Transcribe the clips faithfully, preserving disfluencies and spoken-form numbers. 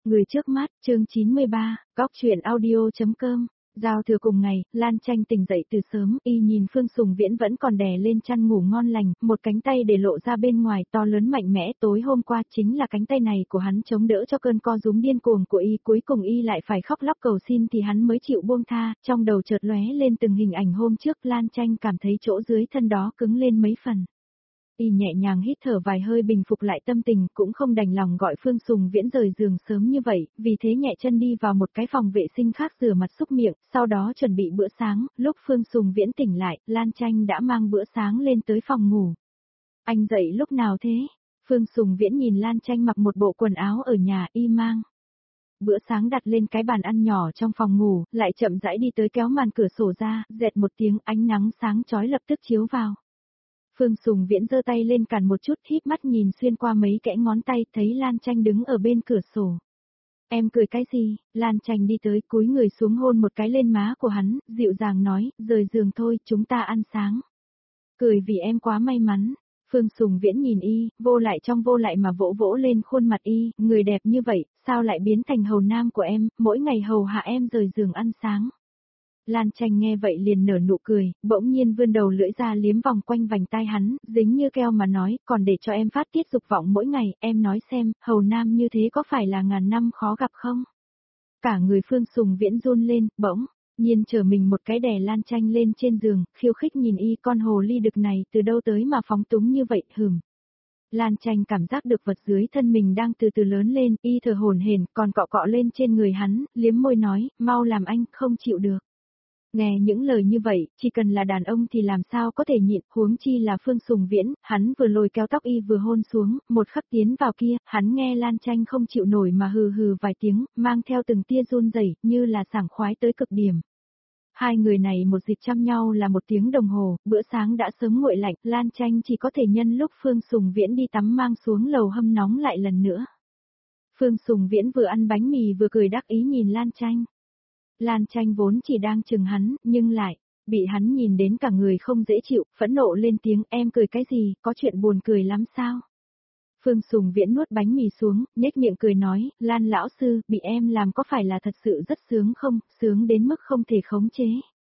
Người trước mắt, chương chín mươi ba, góc truyện audio.com. Giao thừa cùng ngày, Lan Tranh tỉnh dậy từ sớm, y nhìn Phương Sùng Viễn vẫn còn đè lên chăn ngủ ngon lành, một cánh tay để lộ ra bên ngoài to lớn mạnh mẽ, tối hôm qua chính là cánh tay này của hắn chống đỡ cho cơn co rúm điên cuồng của y, cuối cùng y lại phải khóc lóc cầu xin thì hắn mới chịu buông tha, trong đầu chợt lóe lên từng hình ảnh hôm trước, Lan Tranh cảm thấy chỗ dưới thân đó cứng lên mấy phần. Y nhẹ nhàng hít thở vài hơi bình phục lại tâm tình, cũng không đành lòng gọi Phương Sùng Viễn rời giường sớm như vậy, vì thế nhẹ chân đi vào một cái phòng vệ sinh khác rửa mặt xúc miệng, sau đó chuẩn bị bữa sáng, lúc Phương Sùng Viễn tỉnh lại, Lan Tranh đã mang bữa sáng lên tới phòng ngủ. Anh dậy lúc nào thế? Phương Sùng Viễn nhìn Lan Tranh mặc một bộ quần áo ở nhà, y mang bữa sáng đặt lên cái bàn ăn nhỏ trong phòng ngủ, lại chậm rãi đi tới kéo màn cửa sổ ra, dẹt một tiếng ánh nắng sáng chói lập tức chiếu vào. Phương Sùng Viễn giơ tay lên cản một chút, híp mắt nhìn xuyên qua mấy kẽ ngón tay, thấy Lan Tranh đứng ở bên cửa sổ. Em cười cái gì? Lan Tranh đi tới, cúi người xuống hôn một cái lên má của hắn, dịu dàng nói, rời giường thôi, chúng ta ăn sáng. Cười vì em quá may mắn. Phương Sùng Viễn nhìn y, vô lại trong vô lại mà vỗ vỗ lên khuôn mặt y, người đẹp như vậy, sao lại biến thành hầu nam của em, mỗi ngày hầu hạ em rời giường ăn sáng. Lan Tranh nghe vậy liền nở nụ cười, bỗng nhiên vươn đầu lưỡi ra liếm vòng quanh vành tai hắn, dính như keo mà nói, còn để cho em phát tiết dục vọng mỗi ngày, em nói xem, hầu nam như thế có phải là ngàn năm khó gặp không? Cả người Phương Sùng Viễn run lên, bỗng nhiên trở mình một cái đè Lan Tranh lên trên giường, khiêu khích nhìn y, con hồ ly đực này từ đâu tới mà phóng túng như vậy, hừm. Lan Tranh cảm giác được vật dưới thân mình đang từ từ lớn lên, y thở hổn hển, còn cọ cọ lên trên người hắn, liếm môi nói, mau làm anh, không chịu được. Nghe những lời như vậy, chỉ cần là đàn ông thì làm sao có thể nhịn, huống chi là Phương Sùng Viễn, hắn vừa lôi kéo tóc y vừa hôn xuống, một khắc tiến vào kia, hắn nghe Lan Tranh không chịu nổi mà hừ hừ vài tiếng, mang theo từng tia run rẩy, như là sảng khoái tới cực điểm. Hai người này một dịp chăm nhau là một tiếng đồng hồ, bữa sáng đã sớm nguội lạnh, Lan Tranh chỉ có thể nhân lúc Phương Sùng Viễn đi tắm mang xuống lầu hâm nóng lại lần nữa. Phương Sùng Viễn vừa ăn bánh mì vừa cười đắc ý nhìn Lan Tranh. Lan Tranh vốn chỉ đang chừng hắn, nhưng lại, bị hắn nhìn đến cả người không dễ chịu, phẫn nộ lên tiếng, em cười cái gì, có chuyện buồn cười lắm sao? Phương Sùng Viễn nuốt bánh mì xuống, nhếch miệng cười nói, Lan lão sư, bị em làm có phải là thật sự rất sướng không, sướng đến mức không thể khống chế.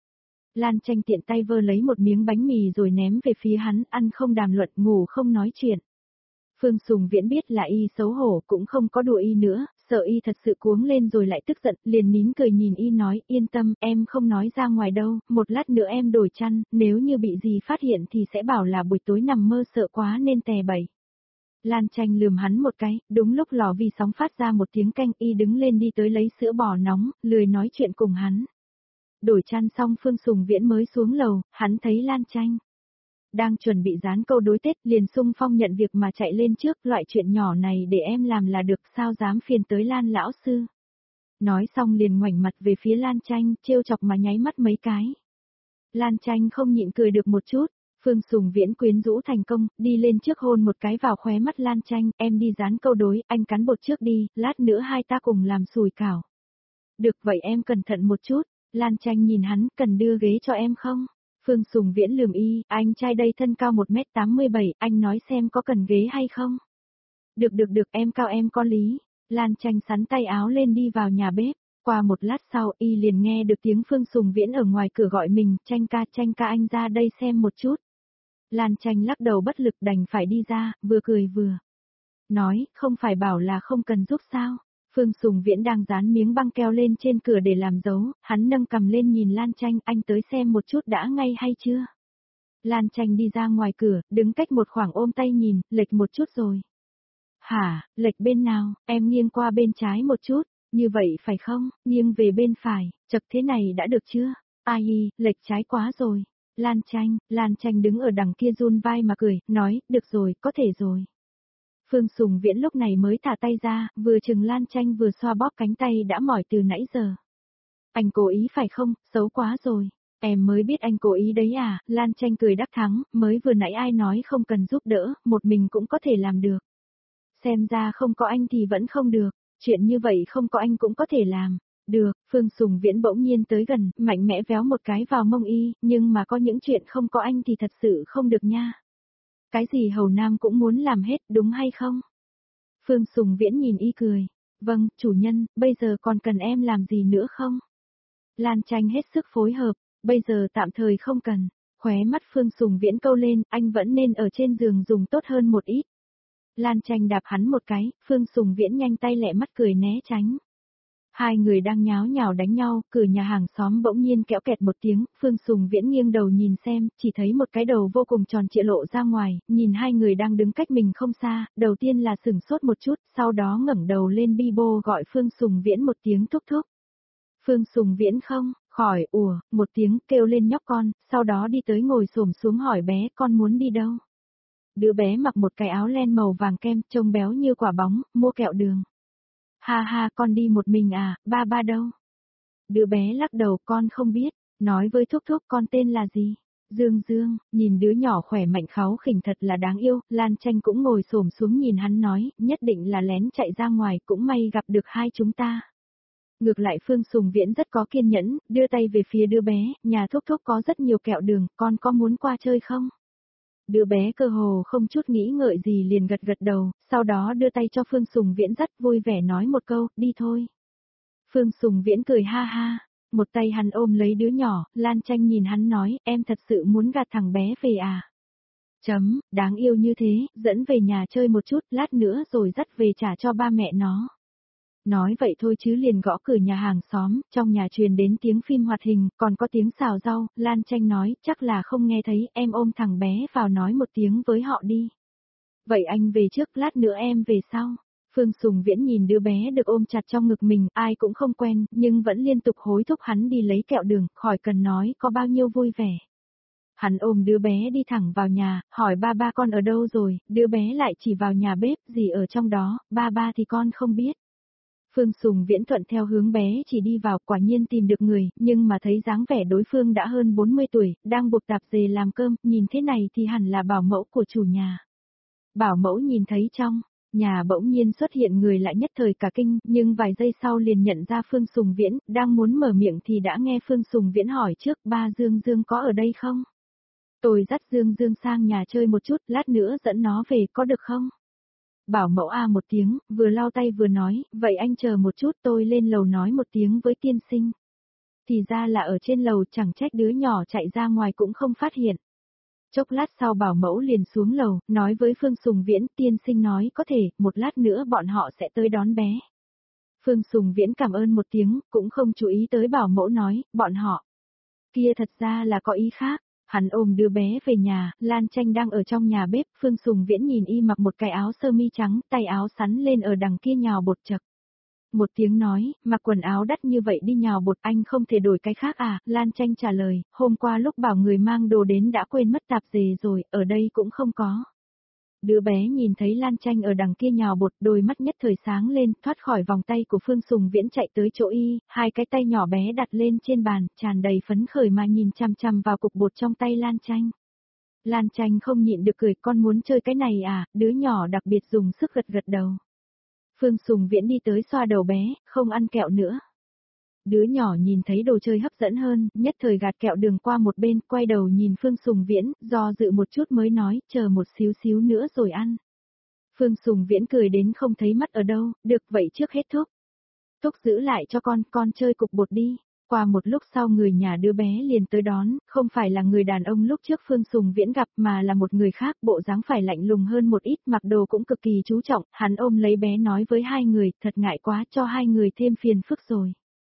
Lan Tranh tiện tay vơ lấy một miếng bánh mì rồi ném về phía hắn, ăn không đàm luận, ngủ không nói chuyện. Phương Sùng Viễn biết là y xấu hổ, cũng không có đùa y nữa, sợ y thật sự cuống lên rồi lại tức giận, liền nín cười nhìn y nói, yên tâm, em không nói ra ngoài đâu, một lát nữa em đổi chăn, nếu như bị gì phát hiện thì sẽ bảo là buổi tối nằm mơ sợ quá nên tè bẩy. Lan Tranh lườm hắn một cái, đúng lúc lò vi sóng phát ra một tiếng canh, y đứng lên đi tới lấy sữa bò nóng, lười nói chuyện cùng hắn. Đổi chăn xong Phương Sùng Viễn mới xuống lầu, hắn thấy Lan Tranh đang chuẩn bị dán câu đối Tết, liền xung phong nhận việc mà chạy lên trước, loại chuyện nhỏ này để em làm là được, sao dám phiền tới Lan lão sư. Nói xong liền ngoảnh mặt về phía Lan Tranh, trêu chọc mà nháy mắt mấy cái. Lan Tranh không nhịn cười được một chút, Phương Sùng Viễn quyến rũ thành công, đi lên trước hôn một cái vào khóe mắt Lan Tranh, em đi dán câu đối, anh cắn bột trước đi, lát nữa hai ta cùng làm sùi cảo. Được vậy em cẩn thận một chút, Lan Tranh nhìn hắn, cần đưa ghế cho em không? Phương Sùng Viễn lườm y, anh trai đây thân cao một mét tám mươi bảy, anh nói xem có cần ghế hay không? Được được được, em cao em có lý. Lan Tranh sắn tay áo lên đi vào nhà bếp, qua một lát sau y liền nghe được tiếng Phương Sùng Viễn ở ngoài cửa gọi mình, Tranh ca Tranh ca anh ra đây xem một chút. Lan Tranh lắc đầu bất lực đành phải đi ra, vừa cười vừa nói, không phải bảo là không cần giúp sao? Phương Sùng Viễn đang dán miếng băng keo lên trên cửa để làm dấu, hắn nâng cầm lên nhìn Lan Tranh, anh tới xem một chút đã ngay hay chưa? Lan Tranh đi ra ngoài cửa, đứng cách một khoảng ôm tay nhìn, lệch một chút rồi. Hả, lệch bên nào, em nghiêng qua bên trái một chút, như vậy phải không, nghiêng về bên phải, chật thế này đã được chưa? Ai, lệch trái quá rồi. Lan Tranh, Lan Tranh đứng ở đằng kia run vai mà cười, nói, được rồi, có thể rồi. Phương Sùng Viễn lúc này mới thả tay ra, vừa chừng Lan Tranh vừa xoa bóp cánh tay đã mỏi từ nãy giờ. Anh cố ý phải không, xấu quá rồi. Em mới biết anh cố ý đấy à, Lan Tranh cười đắc thắng, mới vừa nãy ai nói không cần giúp đỡ, một mình cũng có thể làm được. Xem ra không có anh thì vẫn không được, chuyện như vậy không có anh cũng có thể làm. Được, Phương Sùng Viễn bỗng nhiên tới gần, mạnh mẽ véo một cái vào mông y, nhưng mà có những chuyện không có anh thì thật sự không được nha. Cái gì hầu nam cũng muốn làm hết, đúng hay không? Phương Sùng Viễn nhìn y cười. Vâng, chủ nhân, bây giờ còn cần em làm gì nữa không? Lan Tranh hết sức phối hợp, bây giờ tạm thời không cần. Khóe mắt Phương Sùng Viễn câu lên, anh vẫn nên ở trên giường dùng tốt hơn một ít. Lan Tranh đạp hắn một cái, Phương Sùng Viễn nhanh tay lẹ mắt cười né tránh. Hai người đang nháo nhào đánh nhau, cửa nhà hàng xóm bỗng nhiên kéo kẹt một tiếng, Phương Sùng Viễn nghiêng đầu nhìn xem, chỉ thấy một cái đầu vô cùng tròn trịa lộ ra ngoài, nhìn hai người đang đứng cách mình không xa, đầu tiên là sửng sốt một chút, sau đó ngẩng đầu lên bi bô gọi Phương Sùng Viễn một tiếng thúc thúc. Phương Sùng Viễn không, khỏi, ủa, một tiếng kêu lên nhóc con, sau đó đi tới ngồi xổm xuống hỏi bé con muốn đi đâu. Đứa bé mặc một cái áo len màu vàng kem, trông béo như quả bóng, mua kẹo đường. Ha ha, con đi một mình à, ba ba đâu? Đứa bé lắc đầu, con không biết, nói với thúc thúc con tên là gì? Dương Dương, nhìn đứa nhỏ khỏe mạnh kháu khỉnh thật là đáng yêu, Lan Tranh cũng ngồi xổm xuống nhìn hắn nói, nhất định là lén chạy ra ngoài, cũng may gặp được hai chúng ta. Ngược lại Phương Sùng Viễn rất có kiên nhẫn, đưa tay về phía đứa bé, nhà thúc thúc có rất nhiều kẹo đường, con có muốn qua chơi không? Đứa bé cơ hồ không chút nghĩ ngợi gì liền gật gật đầu, sau đó đưa tay cho Phương Sùng Viễn rất vui vẻ nói một câu, đi thôi. Phương Sùng Viễn cười ha ha, một tay hắn ôm lấy đứa nhỏ, Lan Tranh nhìn hắn nói, em thật sự muốn gạt thằng bé về à? Chấm, đáng yêu như thế, dẫn về nhà chơi một chút, lát nữa rồi dắt về trả cho ba mẹ nó. Nói vậy thôi chứ liền gõ cửa nhà hàng xóm, trong nhà truyền đến tiếng phim hoạt hình, còn có tiếng xào rau, Lan Tranh nói, chắc là không nghe thấy, em ôm thằng bé vào nói một tiếng với họ đi. Vậy anh về trước, lát nữa em về sau. Phương Sùng Viễn nhìn đứa bé được ôm chặt trong ngực mình, ai cũng không quen, nhưng vẫn liên tục hối thúc hắn đi lấy kẹo đường, khỏi cần nói có bao nhiêu vui vẻ. Hắn ôm đứa bé đi thẳng vào nhà, hỏi ba ba con ở đâu rồi, đứa bé lại chỉ vào nhà bếp, gì ở trong đó, ba ba thì con không biết. Phương Sùng Viễn thuận theo hướng bé chỉ đi vào, quả nhiên tìm được người, nhưng mà thấy dáng vẻ đối phương đã hơn bốn mươi tuổi, đang buộc tạp dề làm cơm, nhìn thế này thì hẳn là bảo mẫu của chủ nhà. Bảo mẫu nhìn thấy trong nhà bỗng nhiên xuất hiện người lại nhất thời cả kinh, nhưng vài giây sau liền nhận ra Phương Sùng Viễn, đang muốn mở miệng thì đã nghe Phương Sùng Viễn hỏi trước, ba Dương Dương có ở đây không? Tôi dắt Dương Dương sang nhà chơi một chút, lát nữa dẫn nó về có được không? Bảo mẫu a một tiếng, vừa lau tay vừa nói, vậy anh chờ một chút tôi lên lầu nói một tiếng với tiên sinh. Thì ra là ở trên lầu, chẳng trách đứa nhỏ chạy ra ngoài cũng không phát hiện. Chốc lát sau bảo mẫu liền xuống lầu, nói với Phương Sùng Viễn, tiên sinh nói có thể, một lát nữa bọn họ sẽ tới đón bé. Phương Sùng Viễn cảm ơn một tiếng, cũng không chú ý tới bảo mẫu nói, bọn họ. Kia thật ra là có ý khác. Hắn ôm đứa bé về nhà, Lan Tranh đang ở trong nhà bếp, Phương Sùng Viễn nhìn y mặc một cái áo sơ mi trắng, tay áo sắn lên ở đằng kia nhào bột chật. Một tiếng nói, mặc quần áo đắt như vậy đi nhào bột anh không thể đổi cái khác à, Lan Tranh trả lời, hôm qua lúc bảo người mang đồ đến đã quên mất tạp dề rồi, ở đây cũng không có. Đứa bé nhìn thấy Lan Tranh ở đằng kia nhào bột, đôi mắt nhất thời sáng lên, thoát khỏi vòng tay của Phương Sùng Viễn chạy tới chỗ y, hai cái tay nhỏ bé đặt lên trên bàn, tràn đầy phấn khởi mà nhìn chằm chằm vào cục bột trong tay Lan Tranh. Lan Tranh không nhịn được cười, con muốn chơi cái này à, đứa nhỏ đặc biệt dùng sức gật gật đầu. Phương Sùng Viễn đi tới xoa đầu bé, không ăn kẹo nữa. Đứa nhỏ nhìn thấy đồ chơi hấp dẫn hơn, nhất thời gạt kẹo đường qua một bên, quay đầu nhìn Phương Sùng Viễn, do dự một chút mới nói, chờ một xíu xíu nữa rồi ăn. Phương Sùng Viễn cười đến không thấy mắt ở đâu, được vậy trước hết thúc. Thúc giữ lại cho con, con chơi cục bột đi. Qua một lúc sau người nhà đứa bé liền tới đón, không phải là người đàn ông lúc trước Phương Sùng Viễn gặp mà là một người khác, bộ dáng phải lạnh lùng hơn một ít, mặc đồ cũng cực kỳ chú trọng, hắn ôm lấy bé nói với hai người, thật ngại quá cho hai người thêm phiền phức rồi.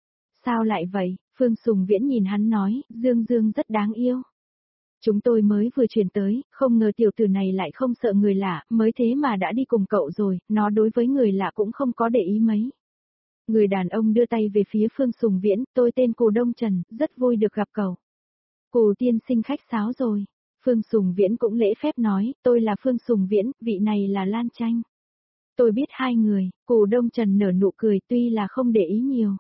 Sao lại vậy? Phương Sùng Viễn nhìn hắn nói, Dương Dương rất đáng yêu. Chúng tôi mới vừa chuyển tới, không ngờ tiểu tử này lại không sợ người lạ, mới thế mà đã đi cùng cậu rồi, nó đối với người lạ cũng không có để ý mấy. Người đàn ông đưa tay về phía Phương Sùng Viễn, tôi tên Cù Đông Trần, rất vui được gặp cậu. Cù tiên sinh khách sáo rồi. Phương Sùng Viễn cũng lễ phép nói, tôi là Phương Sùng Viễn, vị này là Lan Tranh. Tôi biết hai người, Cù Đông Trần nở nụ cười tuy là không để ý nhiều.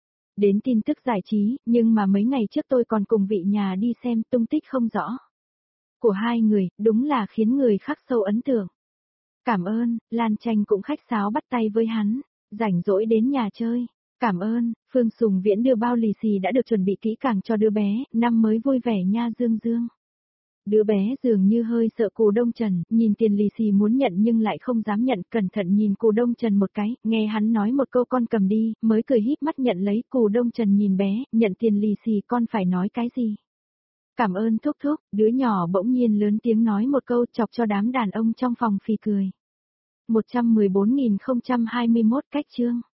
Đến tin tức giải trí, nhưng mà mấy ngày trước tôi còn cùng vị nhà đi xem tung tích không rõ. Của hai người, đúng là khiến người khắc sâu ấn tượng. Cảm ơn, Lan Tranh cũng khách sáo bắt tay với hắn, rảnh rỗi đến nhà chơi. Cảm ơn, Phương Sùng Viễn đưa bao lì xì đã được chuẩn bị kỹ càng cho đứa bé, năm mới vui vẻ nha Dương Dương. Đứa bé dường như hơi sợ Cù Đông Trần, nhìn tiền lì xì muốn nhận nhưng lại không dám nhận, cẩn thận nhìn Cù Đông Trần một cái, nghe hắn nói một câu con cầm đi, mới cười híp mắt nhận lấy. Cù Đông Trần nhìn bé, nhận tiền lì xì con phải nói cái gì? Cảm ơn thúc thúc, đứa nhỏ bỗng nhiên lớn tiếng nói một câu chọc cho đám đàn ông trong phòng phì cười. một trăm mười bốn nghìn không trăm hai mươi mốt cách chương